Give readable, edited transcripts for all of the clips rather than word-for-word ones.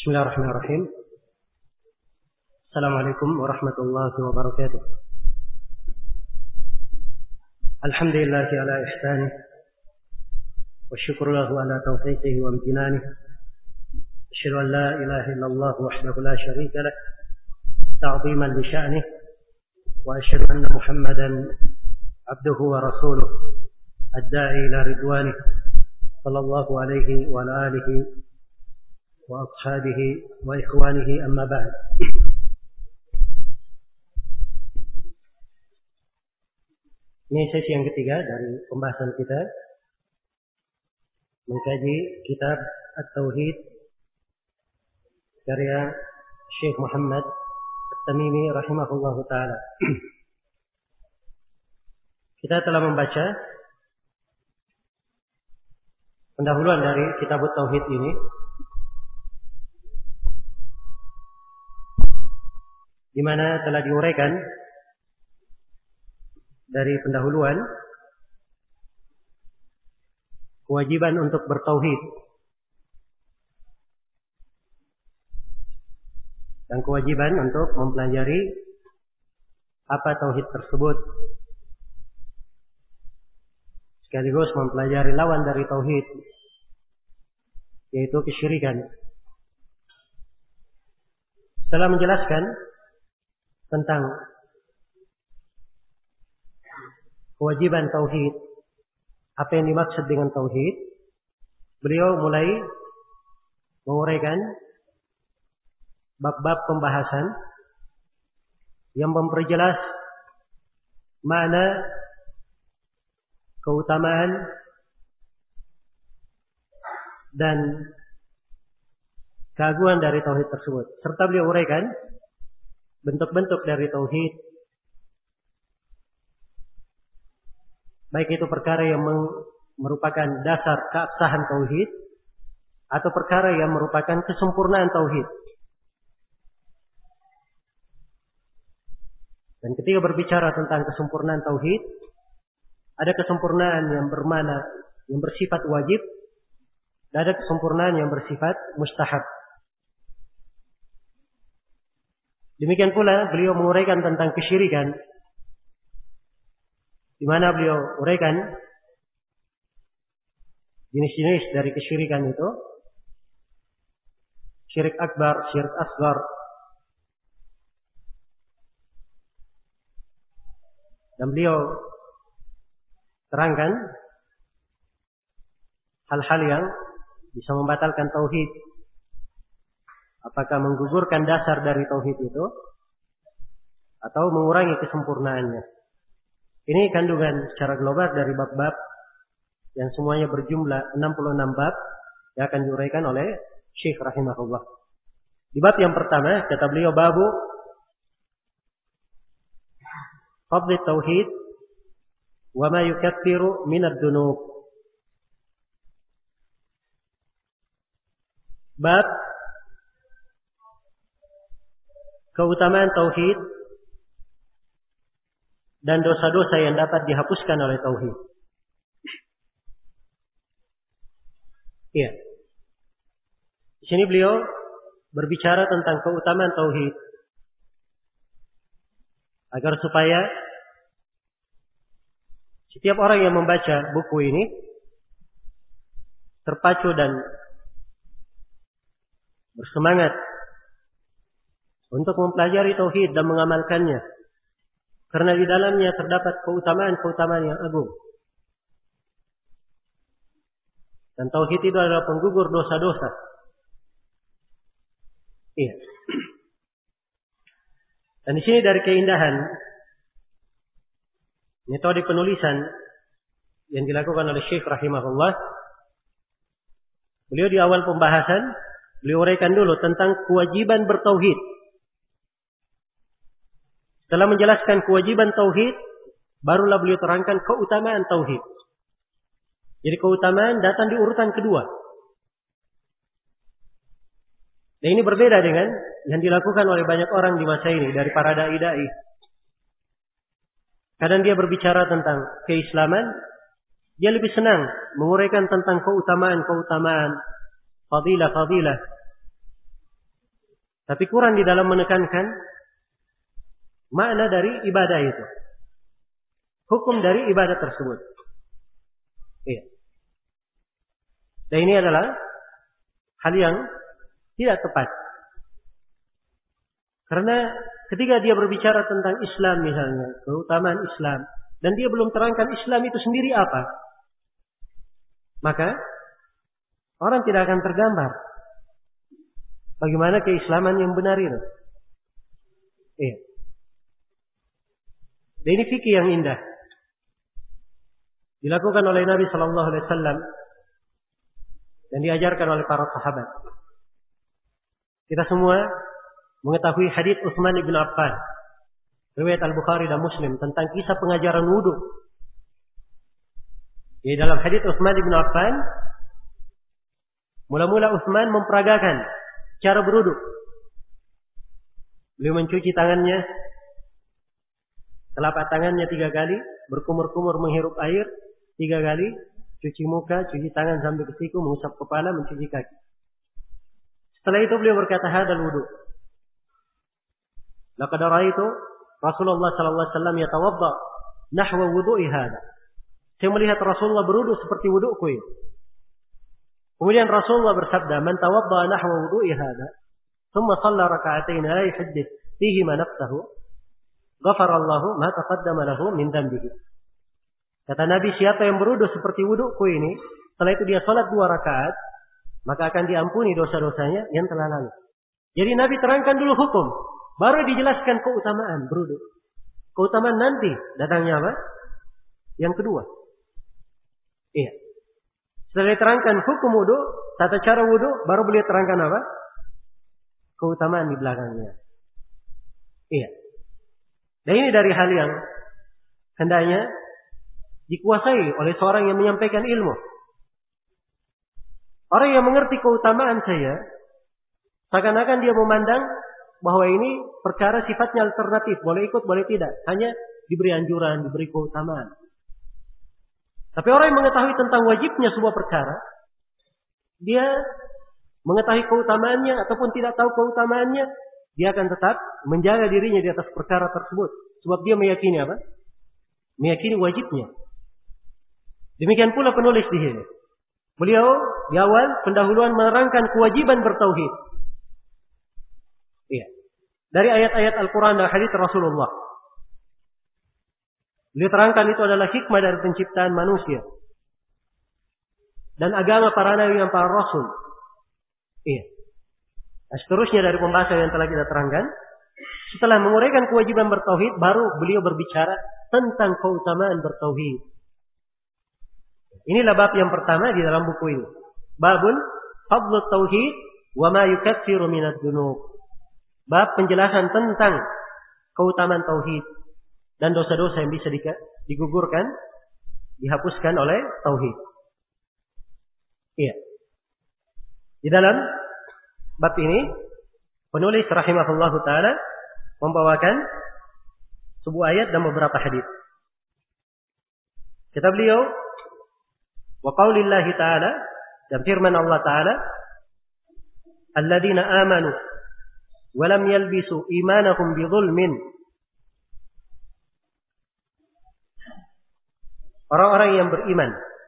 Bismillahirrahmanirrahim. Assalamualaikum warahmatullahi wabarakatuh. Alhamdulillahi ala ihsanih wa syukru lahu ala taufiqihi wa amtinanih. Asyhadu an la ilaha illallah wahdahu la syarika lah ta'ziman li sya'nih wa asyhadu anna Muhammadan abduhu wa rasuluh ad-da'i ila ridwanih sallallahu alaihi wa ala alihi wa ashabihi wa ikhwanihi amma ba'd. Ini sesi yang ketiga dari pembahasan kita mengkaji kitab At-Tauhid karya Syekh Muhammad At-Tamimi rahimahullahu taala. Kita telah membaca pendahuluan dari kitab At-Tauhid ini, di mana telah diuraikan dari pendahuluan kewajiban untuk bertauhid dan kewajiban untuk mempelajari apa tauhid tersebut, sekaligus mempelajari lawan dari tauhid, yaitu kesyirikan. Setelah menjelaskan tentang kewajiban tauhid, apa yang dimaksud dengan tauhid, beliau mulai menguraikan bab-bab pembahasan yang memperjelas makna, keutamaan, dan keagungan dari tauhid tersebut, serta beliau uraikan bentuk-bentuk dari tauhid, baik itu perkara yang merupakan dasar keabsahan tauhid atau perkara yang merupakan kesempurnaan tauhid. Dan ketika berbicara tentang kesempurnaan tauhid, ada kesempurnaan yang bermakna yang bersifat wajib, dan ada kesempurnaan yang bersifat mustahab. Demikian pula beliau menguraikan tentang kesyirikan, di mana beliau uraikan jenis-jenis dari kesyirikan itu: syirik akbar, syirik asghar. Dan beliau terangkan hal-hal yang bisa membatalkan tauhid, apakah menggugurkan dasar dari tauhid itu atau mengurangi kesempurnaannya. Ini kandungan secara global dari bab-bab yang semuanya berjumlah 66 bab yang akan diuraikan oleh Syekh rahimahullah. Di bab yang pertama kata beliau, babu fadl tauhid wa ma yukaffiru min ad-dunub. Bab keutamaan tauhid dan dosa-dosa yang dapat dihapuskan oleh tauhid. Iya. Di sini beliau berbicara tentang keutamaan tauhid agar supaya setiap orang yang membaca buku ini terpacu dan bersemangat untuk mempelajari tauhid dan mengamalkannya, karena di dalamnya terdapat keutamaan-keutamaan yang agung. Dan tauhid itu adalah penggugur dosa-dosa. Iya. Dan di sini dari keindahan metode penulisan yang dilakukan oleh Syekh rahimahullah, beliau di awal pembahasan beliau uraikan dulu tentang kewajiban bertauhid. Setelah menjelaskan kewajiban tauhid, barulah beliau terangkan keutamaan tauhid. Jadi keutamaan datang di urutan kedua. Dan ini berbeda dengan yang dilakukan oleh banyak orang di masa ini dari para dai-dai. Kadang dia berbicara tentang keislaman, dia lebih senang menguraikan tentang keutamaan-keutamaan, fadilah-fadilah. Tapi kurang di dalam menekankan makna dari ibadah itu. Hukum dari ibadah tersebut. Iya. Dan ini adalah hal yang tidak tepat. Karena ketika dia berbicara tentang Islam misalnya, keutamaan Islam, dan dia belum terangkan Islam itu sendiri apa, maka orang tidak akan tergambar bagaimana keislaman yang benar itu. Iya. Dan ini fikih yang indah dilakukan oleh Nabi Sallallahu Alaihi Wasallam dan diajarkan oleh para sahabat. Kita semua mengetahui hadits Utsman bin Affan, riwayat Al-Bukhari dan Muslim, tentang kisah pengajaran wudu. Di dalam hadits Utsman bin Affan, mula-mula Utsman memperagakan cara berwudu. Beliau mencuci tangannya, telapak tangannya 3 kali, berkumur-kumur menghirup air 3 kali, cuci muka, cuci tangan sampai ke siku, mengusap kepala, mencuci kaki. Setelah itu beliau berkata, hadal wudu. Laqad ra'aitu Rasulullah sallallahu alaihi wasallam yatawadda nahwa wudu'i hada. Saya melihat Rasulullah berwudu seperti wudu'ku ini. Kemudian Rasulullah bersabda, man tawadda nahwa wudu'i hada, thumma shalla raka'atain la yuhaddith fihi ma nafsahu, ghafara Allahu ma taqaddama lahu min dhanbihi. Kata Nabi, siapa yang berwudu seperti wudu'ku ini, setelah itu dia salat 2 rakaat, maka akan diampuni dosa-dosanya yang telah lalu. Jadi Nabi terangkan dulu hukum, baru dijelaskan keutamaan berwudu. Keutamaan nanti datangnya apa? Yang kedua. Iya. Setelah diterangkan hukum wudu, tata cara wudu, baru beliau terangkan apa? Keutamaan di belakangnya. Iya. Dan ini dari hal yang hendaknya dikuasai oleh seorang yang menyampaikan ilmu. Orang yang mengerti keutamaan saya, seakan-akan dia memandang bahwa ini perkara sifatnya alternatif, boleh ikut, boleh tidak. Hanya diberi anjuran, diberi keutamaan. Tapi orang yang mengetahui tentang wajibnya sebuah perkara, dia mengetahui keutamaannya ataupun tidak tahu keutamaannya, dia akan tetap menjaga dirinya di atas perkara tersebut. Sebab dia meyakini apa? Meyakini wajibnya. Demikian pula penulis di sini. Beliau di awal pendahuluan menerangkan kewajiban bertauhid. Iya. Dari ayat-ayat Al-Quran dan hadits Rasulullah. Beliau terangkan itu adalah hikmah dari penciptaan manusia. Dan agama para nabi dan para rasul. Iya. Nah, seterusnya dari pembahasan yang telah kita terangkan. Setelah menguraikan kewajiban bertauhid, baru beliau berbicara tentang keutamaan bertauhid. Inilah bab yang pertama di dalam buku ini. Babun fadlut tauhid wa ma yukaffiru minad dzunub. Bab penjelasan tentang keutamaan tauhid dan dosa-dosa yang bisa digugurkan, dihapuskan oleh tauhid. Iya. Di dalam bab ini penulis rahimahullahu taala membawakan sebuah ayat dan beberapa hadis. Kata beliau, wa qaulillahi ta'ala, dan firman Allah Ta'ala, alladzina amanu wa lam yalbisu imanahum bidzulmin. Orang-orang yang beriman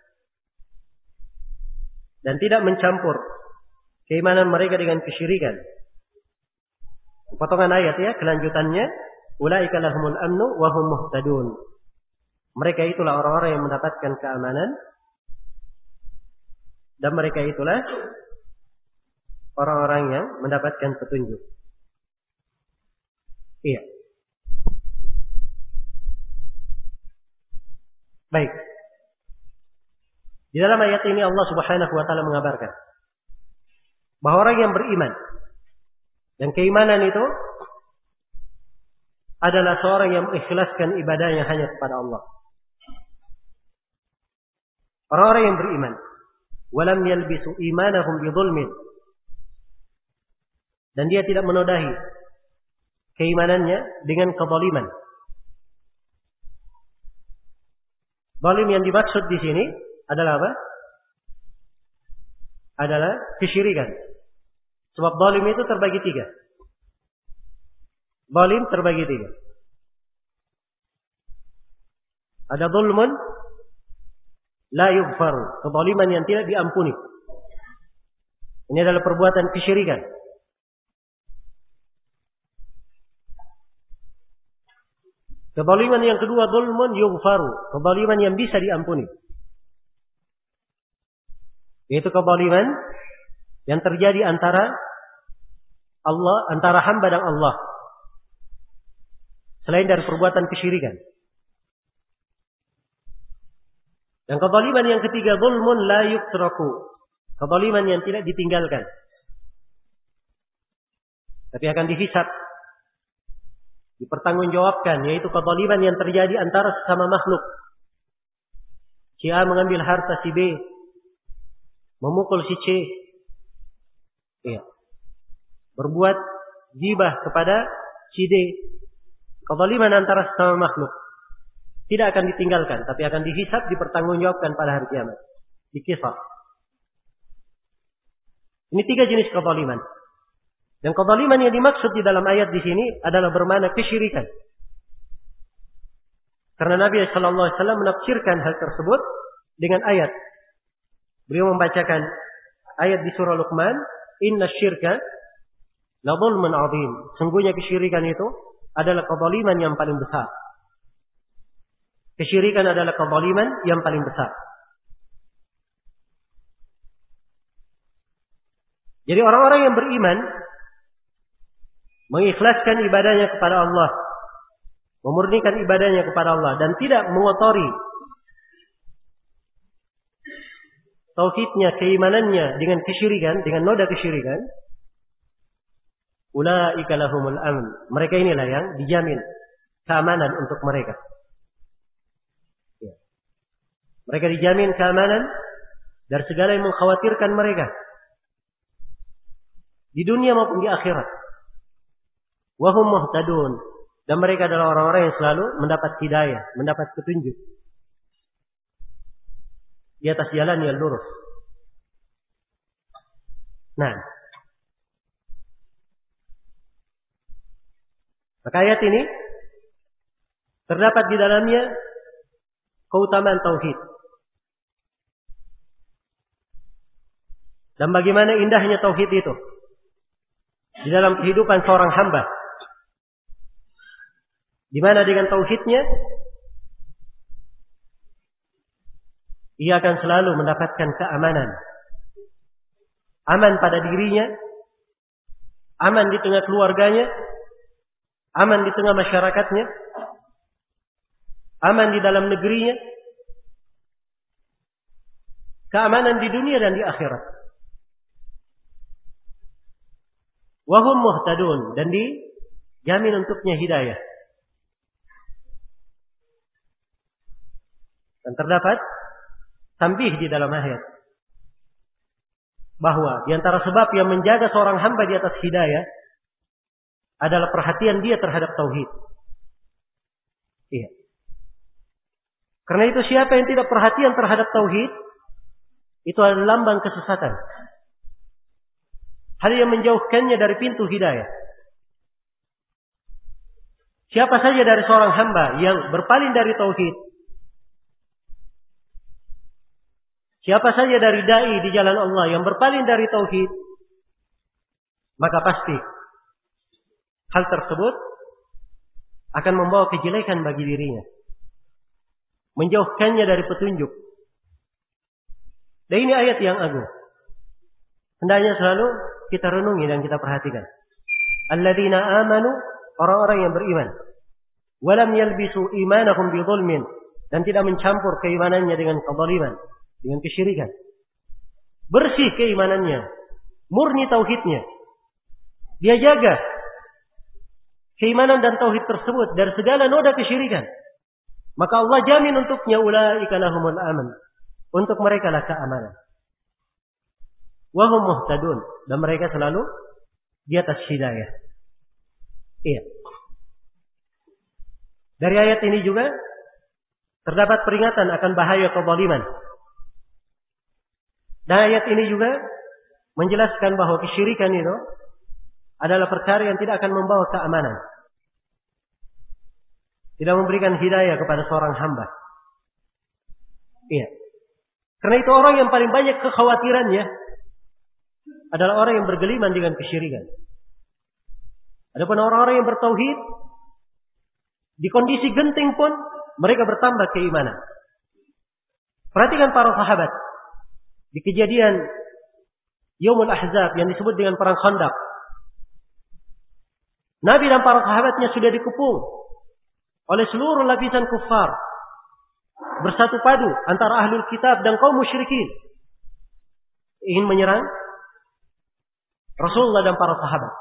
dan tidak mencampur keimanan mereka dengan kesyirikan. Potongan ayat ya, kelanjutannya, ulaika lahumul amnu wa hum muhtadun. Mereka itulah orang-orang yang mendapatkan keamanan dan mereka itulah orang-orang yang mendapatkan petunjuk. Iya. Baik. Di dalam ayat ini Allah Subhanahu wa taala mengabarkan bahwa orang yang beriman dan keimanan itu adalah seorang yang mengikhlaskan ibadahnya hanya kepada Allah. Orang-orang yang beriman walam yalbisu imanahum bidzulmin, dan dia tidak menodai keimanannya dengan kezaliman. Zalim yang dimaksud di sini adalah apa? Adalah kesyirikan. Sebab zalim itu terbagi 3. Zalim terbagi tiga. Ada zulmun la yughfaru, kezaliman yang tidak diampuni. Ini adalah perbuatan kesyirikan. Kezaliman yang kedua, zulmun yughfaru, kezaliman yang bisa diampuni. Yaitu kezaliman yang terjadi antara hamba dan Allah. Selain dari perbuatan kesyirikan. Dan kezaliman yang ketiga, zulmun la yutraku, kezaliman yang tidak ditinggalkan, tapi akan dihisab, dipertanggungjawabkan, yaitu kezaliman yang terjadi antara sesama makhluk. Si A mengambil harta si B, memukul si C, berbuat gibah kepada si D. Kezaliman antara sesama makhluk tidak akan ditinggalkan, tapi akan dihisab, dipertanggungjawabkan pada hari kiamat, dikisah. Ini tiga jenis kezaliman. Dan kezaliman yang dimaksud di dalam ayat di sini adalah bermakna kesyirikan. Karena Nabi sallallahu alaihi wasallam menafsirkan hal tersebut dengan ayat. Beliau membacakan ayat di surah Luqman, "Inna syirka la zulmun 'adzim." Sungguhnya kesyirikan itu adalah kezaliman yang paling besar. Kesyirikan adalah kezaliman yang paling besar. Jadi orang-orang yang beriman mengikhlaskan ibadahnya kepada Allah, memurnikan ibadahnya kepada Allah, dan tidak mengotori tauhidnya, keimanannya dengan kesyirikan, dengan noda kesyirikan, ulaika lahumul amn. Mereka inilah yang dijamin keamanan untuk mereka. Mereka dijamin keamanan dari segala yang mengkhawatirkan mereka di dunia maupun di akhirat. Wahum muhtadun, dan mereka adalah orang-orang yang selalu mendapat hidayah, mendapat petunjuk di atas jalan yang lurus. Nah, maka ayat ini terdapat di dalamnya keutamaan tauhid. Dan bagaimana indahnya tauhid itu di dalam kehidupan seorang hamba. Di mana dengan tauhidnya ia akan selalu mendapatkan keamanan. Aman pada dirinya, aman di tengah keluarganya, aman di tengah masyarakatnya, aman di dalam negerinya, keamanan di dunia dan di akhirat. Wahum muhtadun, dan dijamin untuknya hidayah. Dan terdapat tambih di dalam ayat bahwa di antara sebab yang menjaga seorang hamba di atas hidayah adalah perhatian dia terhadap tauhid. Iya. Karena itu siapa yang tidak perhatian terhadap tauhid, itu adalah lambang kesesatan. Hal yang menjauhkannya dari pintu hidayah. Siapa saja dari seorang hamba yang berpaling dari tauhid, siapa saja dari dai di jalan Allah yang berpaling dari tauhid, maka pasti hal tersebut akan membawa kejelekan bagi dirinya, menjauhkannya dari petunjuk. Dan ini ayat yang agung. Hendaknya selalu kita renungi dan kita perhatikan. Alladzina amanu, orang-orang yang beriman. Walam yalbisu imanahum bidzulmin, dan tidak mencampur keimanannya dengan kezaliman, dengan kesyirikan. Bersih keimanannya, murni tauhidnya. Dia jaga keimanan dan tauhid tersebut dari segala noda kesyirikan. Maka Allah jamin untuknya ulaika lahumul aman. Untuk mereka lah keamanan. Wahum muhtadun, dan mereka selalu di atas hidayah. Iya. Dari ayat ini juga terdapat peringatan akan bahaya kezaliman. Dan ayat ini juga menjelaskan bahwa kesyirikan itu adalah perkara yang tidak akan membawa keamanan. tidak memberikan hidayah kepada seorang hamba. Iya. Karena itu orang yang paling banyak kekhawatirannya adalah orang yang bergeliman dengan kesyirikan. Adapun orang-orang yang bertauhid, di kondisi genting pun mereka bertambah keimanan. Perhatikan para sahabat di kejadian Yaumul Ahzab yang disebut dengan perang Khandaq. Nabi dan para sahabatnya sudah dikepung oleh seluruh lapisan kuffar, bersatu padu antara ahlul kitab dan kaum musyrikin, ingin menyerang Rasulullah dan para sahabat.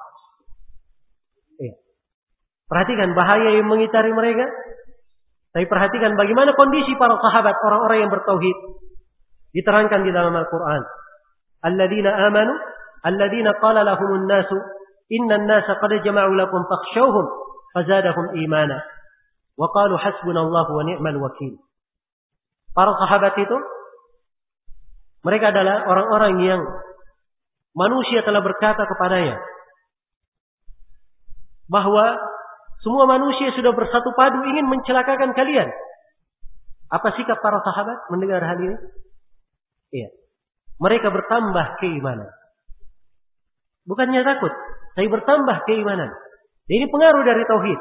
Perhatikan bahaya yang mengitari mereka. Tapi perhatikan bagaimana kondisi para sahabat, orang-orang yang bertauhid. Diterangkan di dalam Al-Quran. Alladzina amanu, alladzina qala lahumun nasu, innan nasa qad jama'u lakum fakhshawhum, fazadahum imana. Wa qalu hasbunallahu wa ni'mal wakil. Para sahabat itu, mereka adalah orang-orang yang manusia telah berkata kepadanya, bahwa semua manusia sudah bersatu padu ingin mencelakakan kalian. Apa sikap para sahabat mendengar hal ini? Iya. Mereka bertambah keimanan. Bukannya takut, tapi bertambah keimanan. Ini pengaruh dari tauhid.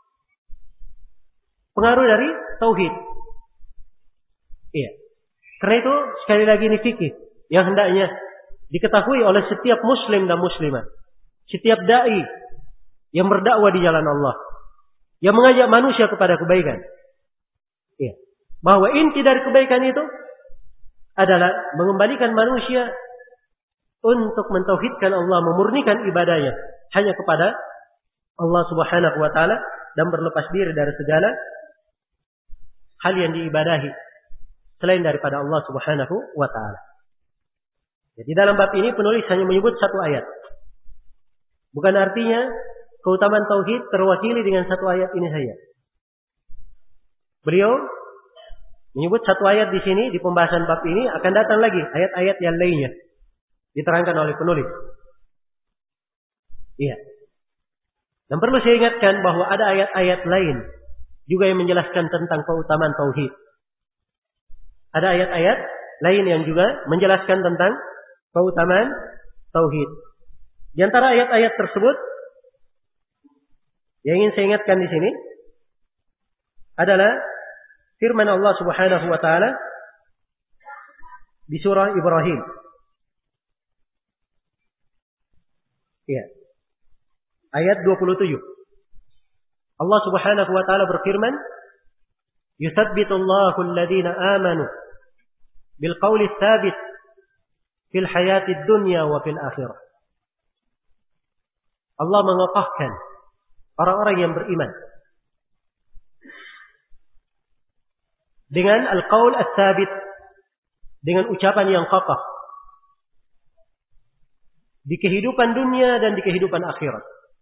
Pengaruh dari tauhid. Iya. Karena itu sekali lagi ini fikih yang hendaknya diketahui oleh setiap muslim dan muslimah. Setiap dai yang berdakwah di jalan Allah, yang mengajak manusia kepada kebaikan. Ya. Bahwa inti dari kebaikan itu adalah mengembalikan manusia untuk mentauhidkan Allah, memurnikan ibadahnya hanya kepada Allah Subhanahu wa taala dan berlepas diri dari segala hal yang diibadahi selain daripada Allah Subhanahu wa taala. Jadi dalam bab ini penulis hanya menyebut satu ayat. Bukan artinya keutamaan tauhid terwakili dengan satu ayat ini saja. Beliau menyebut satu ayat di sini, di pembahasan bab ini akan datang lagi ayat-ayat yang lainnya diterangkan oleh penulis. Iya. Dan perlu saya ingatkan bahwa ada ayat-ayat lain juga yang menjelaskan tentang keutamaan tauhid. Ada ayat-ayat lain yang juga menjelaskan tentang keutamaan tauhid. Di antara ayat-ayat tersebut yang ingin saya ingatkan di sini adalah firman Allah Subhanahu wa taala di surah Ibrahim. Ya. Ayat 27. Allah Subhanahu wa taala berfirman, "Yuthabbitullahu alladhina amanu bil qawli tsabit fil hayatid dunya wa fil akhirah." Allah mengokohkan orang-orang yang beriman dengan al-qaul ats-tsabit, dengan ucapan yang kokoh di kehidupan dunia dan di kehidupan akhirat.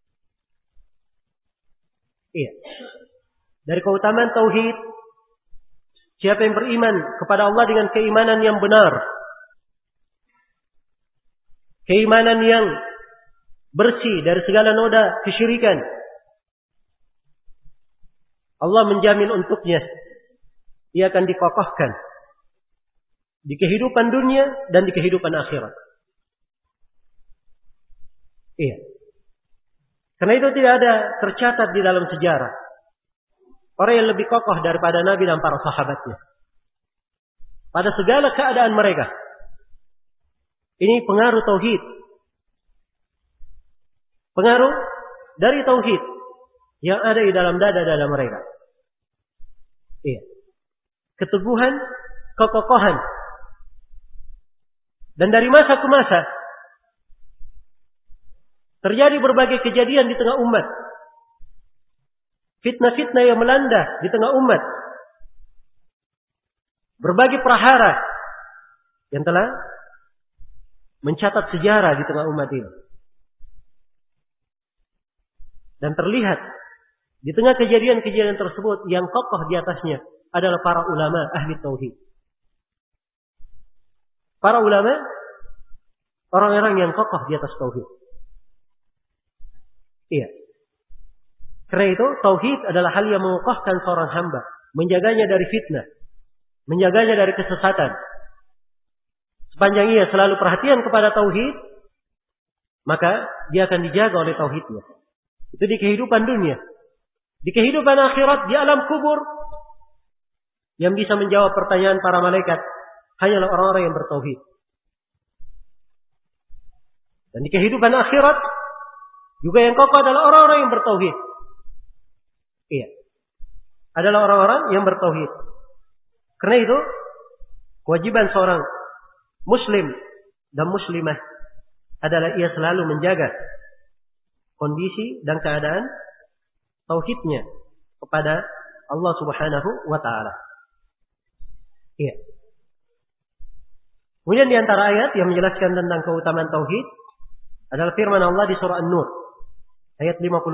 Iya. Dari keutamaan tauhid, siapa yang beriman kepada Allah dengan keimanan yang benar, keimanan yang bersih dari segala noda kesyirikan, Allah menjamin untuknya ia akan dikokohkan di kehidupan dunia dan di kehidupan akhirat. Iya. Karena itu tidak ada tercatat di dalam sejarah orang yang lebih kokoh daripada Nabi dan para sahabatnya pada segala keadaan mereka. Ini pengaruh tauhid. Pengaruh dari tauhid yang ada di dalam dada-dada mereka. Iya. Keteguhan, kekokohan. Dan dari masa ke masa terjadi berbagai kejadian di tengah umat. Fitnah-fitnah yang melanda di tengah umat. Berbagai prahara yang telah mencatat sejarah di tengah umat ini. Dan terlihat di tengah kejadian-kejadian tersebut yang kokoh di atasnya adalah para ulama ahli tauhid. Para ulama, orang-orang yang kokoh di atas tauhid. Iya. Karena itu tauhid adalah hal yang mengokohkan seorang hamba, menjaganya dari fitnah, menjaganya dari kesesatan. Sepanjang ia selalu perhatian kepada tauhid, maka dia akan dijaga oleh tauhidnya. Itu di kehidupan dunia. Di kehidupan akhirat, di alam kubur, yang bisa menjawab pertanyaan para malaikat hanyalah orang-orang yang bertauhid. Dan di kehidupan akhirat juga yang kokoh adalah orang-orang yang bertauhid. Iya. Adalah orang-orang yang bertauhid. Karena itu kewajiban seorang muslim dan muslimah adalah ia selalu menjaga kondisi dan keadaan tauhidnya kepada Allah Subhanahu wa taala. Iya. Kemudian di antara ayat yang menjelaskan tentang keutamaan tauhid adalah firman Allah di surah An-Nur ayat 55.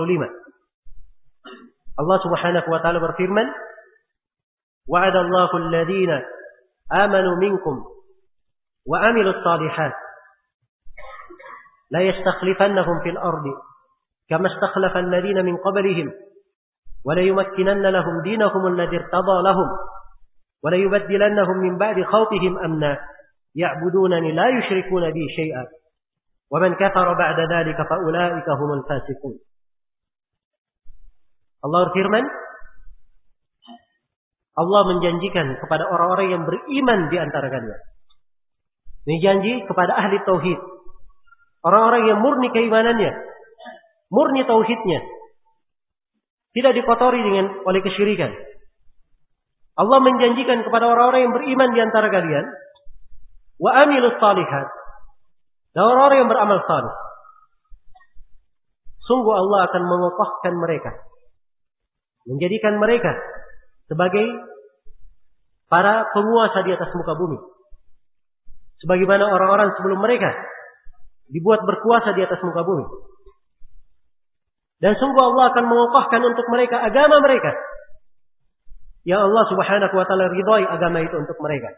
Allah Subhanahu wa taala berfirman, "Wa'adallahu alladhina amanu minkum wa 'amilus shalihat la yastakhlifannahum fil ardi kama istakhlafa alladhina min qablihim wa la yumakkinanna lahum dinahum alladhi irtada lahum wa la yubaddilannahum min ba'di khawfihim amna ya'budunani la yushrikuna bi syai'an wa man kafara ba'da dhalika fa ulaika humul fasiqun." Allah berfirman, Allah menjanjikan kepada orang-orang yang beriman di antara kalian. Ini janji kepada ahli tauhid. Orang-orang yang murni keimanannya, murni tauhidnya, tidak dikotori oleh kesyirikan. Allah menjanjikan kepada orang-orang yang beriman di antara kalian, wa amilus shalihat, dan orang-orang yang beramal saleh. Sungguh Allah akan mengokohkan mereka, menjadikan mereka sebagai para penguasa di atas muka bumi. Sebagaimana orang-orang sebelum mereka dibuat berkuasa di atas muka bumi. Dan sungguh Allah akan mengokohkan untuk mereka agama mereka. Ya Allah Subhanahu wa taala ridhai agama itu untuk mereka.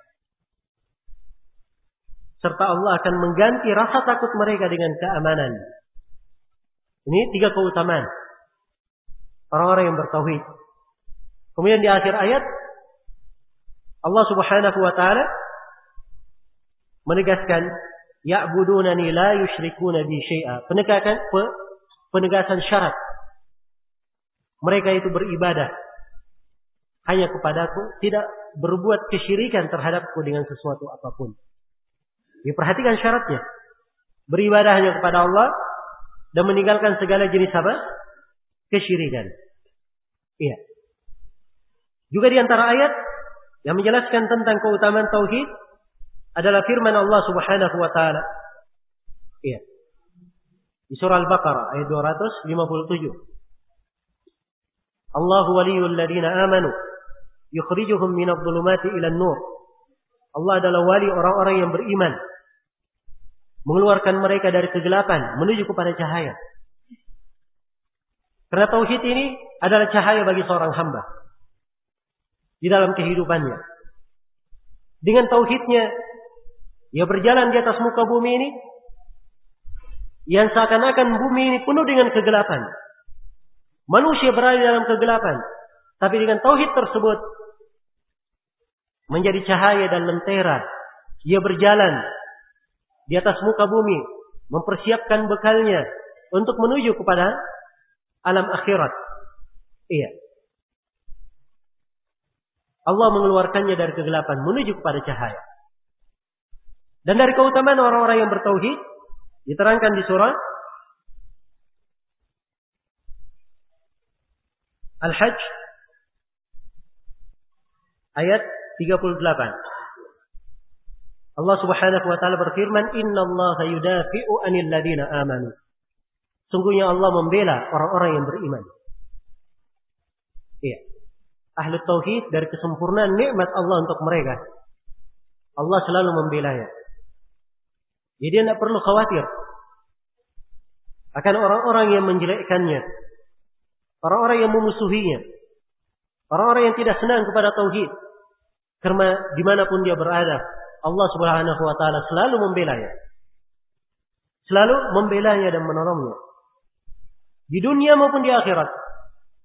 Serta Allah akan mengganti rasa takut mereka dengan keamanan. Ini 3 keutamaan orang-orang yang bertauhid. Kemudian di akhir ayat Allah Subhanahu wa taala menegaskan ya'budunani la yusyrikuna bi syai'a. Penegasan syarat. Mereka itu beribadah hanya kepadaku, tidak berbuat kesyirikan terhadapku dengan sesuatu apapun. Diperhatikan syaratnya. Beribadah hanya kepada Allah dan meninggalkan segala jenis apa? Kesyirikan. Iya. Juga di antara ayat yang menjelaskan tentang keutamaan tauhid adalah firman Allah Subhanahu wa taala. Iya. Di surah Al-Baqarah ayat 257. Allahu waliyul ladzina amanu yukhrijuhum minadh dhulumati ilan nur. Allah adalah wali orang-orang yang beriman, mengeluarkan mereka dari kegelapan menuju kepada cahaya. Karena tauhid ini adalah cahaya bagi seorang hamba di dalam kehidupannya. Dengan tauhidnya, ia berjalan di atas muka bumi ini, yang seakan-akan bumi ini penuh dengan kegelapan. Manusia berada dalam kegelapan, tapi dengan tauhid tersebut menjadi cahaya dan lentera. Ia berjalan di atas muka bumi, mempersiapkan bekalnya untuk menuju kepada alam akhirat. Iya. Allah mengeluarkannya dari kegelapan menuju kepada cahaya. Dan dari keutamaan orang-orang yang bertauhid diterangkan di surah Al-Hajj ayat 38. Allah Subhanahu wa taala berfirman, "Innallaha yudafi'u 'anil ladzina amanu." Sungguhnya Allah membela orang-orang yang beriman. Iya. Ahli tauhid dari kesempurnaan nikmat Allah untuk mereka, Allah selalu membelanya. Jadi dia tidak perlu khawatir akan orang-orang yang menjelekkannya, orang-orang yang memusuhinya, orang-orang yang tidak senang kepada tauhid. Karena dimanapun dia berada, Allah Subhanahu wa taala selalu membelanya. Selalu membelanya dan menolongnya. Di dunia maupun di akhirat.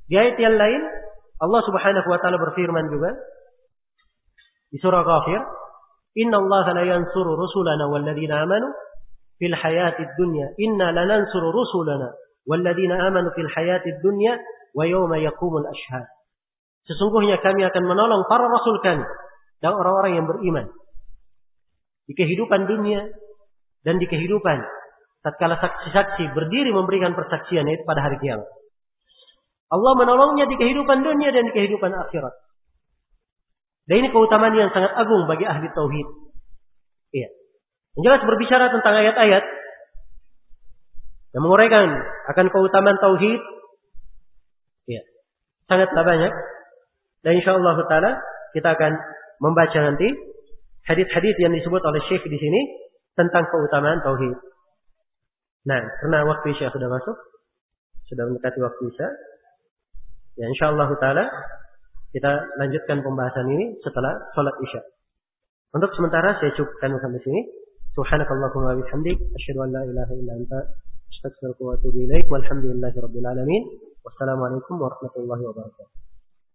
Di ayat yang lain Allah Subhanahu wa taala berfirman juga di surah Ghafir, "Innallaha la yansuru rusulana walladzina amanu fil hayatid dunya. Inna lanansuru rusulana walladzina amanu fil hayatid dunya wa yawma yaqumul ashhad." Sesungguhnya kami akan menolong para rasul kami dan orang-orang yang beriman di kehidupan dunia dan di kehidupan tatkala saksi-saksi berdiri memberikan persaksian, yaitu pada hari kiamat. Allah menolongnya di kehidupan dunia dan di kehidupan akhirat. Dan ini keutamaan yang sangat agung bagi ahli tauhid. Iya. Yang jelas berbicara tentang ayat-ayat yang menguraikan akan keutamaan tauhid. Iya. Sangatlah banyak. Dan insyaallah taala kita akan membaca nanti hadis-hadis yang disebut oleh Syekh di sini tentang keutamaan tauhid. Nah, karena waktu Isya sudah masuk, sudah mendekati waktu Isya. Ya, insyaallah taala kita lanjutkan pembahasan ini setelah salat Isya. Untuk sementara saya cukupkan sampai sini. Subhanakallahumma wa bihamdik, asyhadu an la ilaha illa anta, astaghfiruka wa atubu ilaik. Walhamdulillahirabbil alamin. Wassalamualaikum warahmatullahi wabarakatuh.